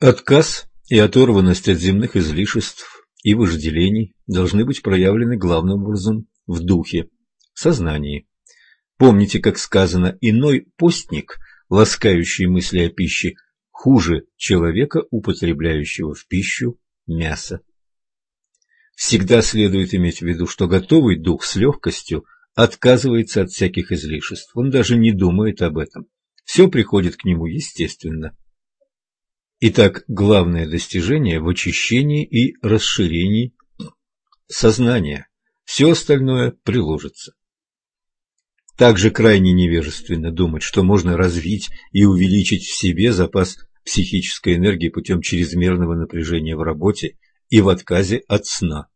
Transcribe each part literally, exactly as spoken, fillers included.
Отказ и оторванность от земных излишеств и вожделений должны быть проявлены главным образом в духе, сознании. Помните, как сказано, иной постник, ласкающий мысли о пище, хуже человека, употребляющего в пищу мясо. Всегда следует иметь в виду, что готовый дух с легкостью отказывается от всяких излишеств, он даже не думает об этом. Все приходит к нему естественно. Итак, главное достижение в очищении и расширении сознания. Все остальное приложится. Также крайне невежественно думать, что можно развить и увеличить в себе запас психической энергии путем чрезмерного напряжения в работе и в отказе от сна.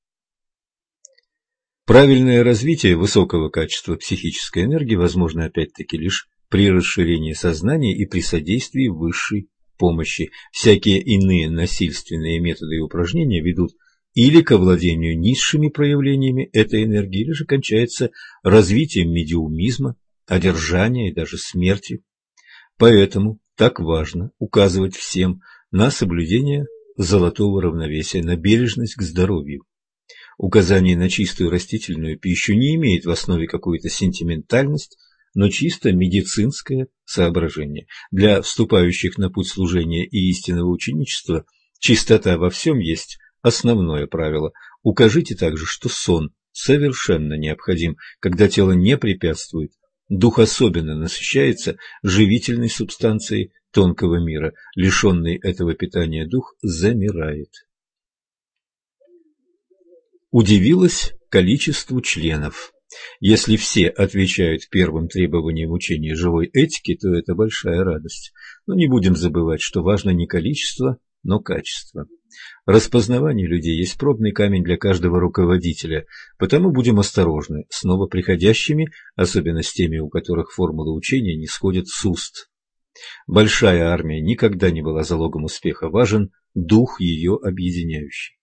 Правильное развитие высокого качества психической энергии возможно опять-таки лишь при расширении сознания и при содействии высшей помощи. Всякие иные насильственные методы и упражнения ведут или к овладению низшими проявлениями этой энергии, или же кончается развитием медиумизма, одержания и даже смертью. Поэтому так важно указывать всем на соблюдение золотого равновесия, на бережность к здоровью. Указание на чистую растительную пищу не имеет в основе какую-то сентиментальность, но чисто медицинское соображение. Для вступающих на путь служения и истинного ученичества чистота во всем есть основное правило. Укажите также, что сон совершенно необходим, когда тело не препятствует. Дух особенно насыщается живительной субстанцией тонкого мира. Лишенный этого питания дух замирает. Удивилось количеству членов. Если все отвечают первым требованиям учения живой этики, то это большая радость. Но не будем забывать, что важно не количество, но качество. Распознавание людей есть пробный камень для каждого руководителя, потому будем осторожны с новоприходящими, особенно с теми, у которых формулы учения не сходят с уст. Большая армия никогда не была залогом успеха, важен дух ее объединяющий.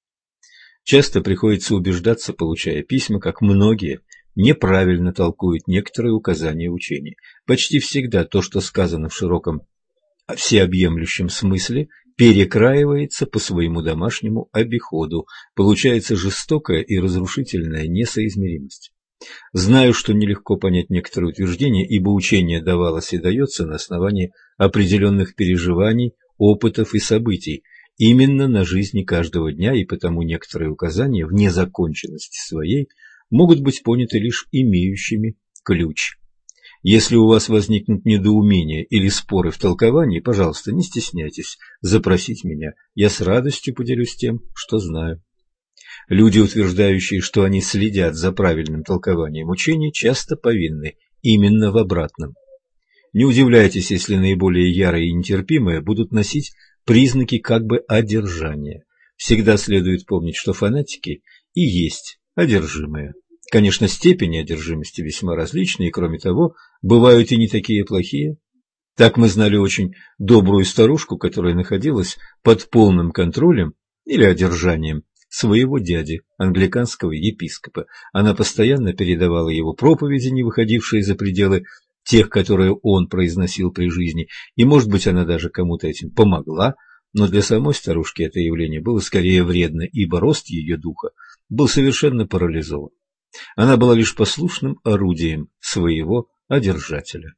Часто приходится убеждаться, получая письма, как многие неправильно толкуют некоторые указания учения. Почти всегда то, что сказано в широком всеобъемлющем смысле, перекраивается по своему домашнему обиходу. Получается жестокая и разрушительная несоизмеримость. Знаю, что нелегко понять некоторые утверждения, ибо учение давалось и дается на основании определенных переживаний, опытов и событий, именно на жизни каждого дня, и потому некоторые указания в незаконченности своей могут быть поняты лишь имеющими ключ. Если у вас возникнут недоумения или споры в толковании, пожалуйста, не стесняйтесь запросить меня, я с радостью поделюсь тем, что знаю. Люди, утверждающие, что они следят за правильным толкованием учения, часто повинны именно в обратном. Не удивляйтесь, если наиболее ярые и нетерпимые будут носить признаки как бы одержания. Всегда следует помнить, что фанатики и есть одержимые. Конечно, степени одержимости весьма различны, и, кроме того, бывают и не такие плохие. Так мы знали очень добрую старушку, которая находилась под полным контролем или одержанием своего дяди, англиканского епископа. Она постоянно передавала его проповеди, не выходившие за пределы тех, которые он произносил при жизни, и, может быть, она даже кому-то этим помогла, но для самой старушки это явление было скорее вредно, ибо рост ее духа был совершенно парализован. Она была лишь послушным орудием своего одержателя.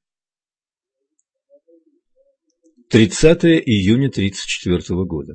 тридцатое июня тридцать четвёртого года.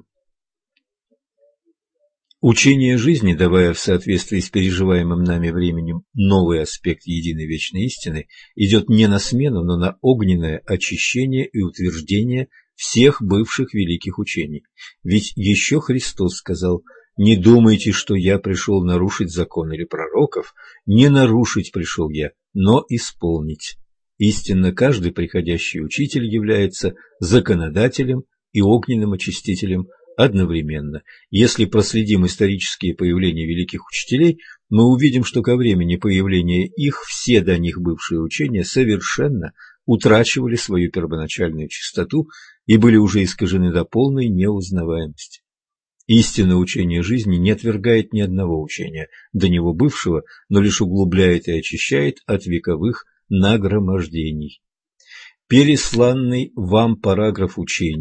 Учение жизни, давая в соответствии с переживаемым нами временем новый аспект единой вечной истины, идет не на смену, но на огненное очищение и утверждение всех бывших великих учений. Ведь еще Христос сказал: «Не думайте, что я пришел нарушить закон или пророков, не нарушить пришел я, но исполнить». Истинно, каждый приходящий учитель является законодателем и огненным очистителем одновременно. Если проследим исторические появления великих учителей, мы увидим, что ко времени появления их все до них бывшие учения совершенно утрачивали свою первоначальную чистоту и были уже искажены до полной неузнаваемости. Истинное учение жизни не отвергает ни одного учения до него бывшего, но лишь углубляет и очищает от вековых нагромождений. Пересланный вам параграф учения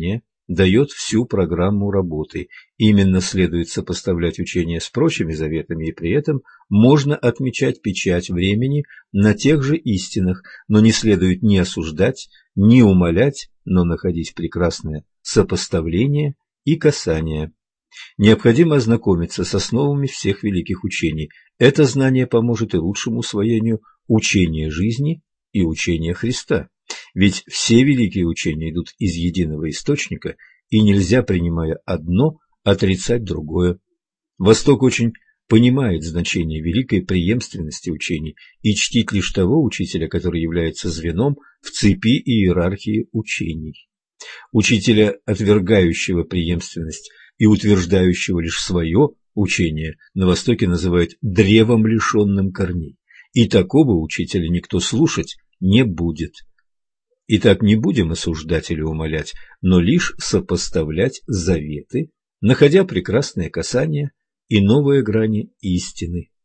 дает всю программу работы. Именно следует сопоставлять учение с прочими заветами, и при этом можно отмечать печать времени на тех же истинах, но не следует ни осуждать, ни умалять, но находить прекрасное сопоставление и касание. Необходимо ознакомиться с основами всех великих учений. Это знание поможет и лучшему усвоению учения жизни и учения Христа. Ведь все великие учения идут из единого источника, и нельзя, принимая одно, отрицать другое. Восток очень понимает значение великой преемственности учений и чтит лишь того учителя, который является звеном в цепи иерархии учений. Учителя, отвергающего преемственность и утверждающего лишь свое учение, на Востоке называют древом, лишенным корней, и такого учителя никто слушать не будет. Итак, не будем осуждать или умалять, но лишь сопоставлять заветы, находя прекрасное касание и новые грани истины.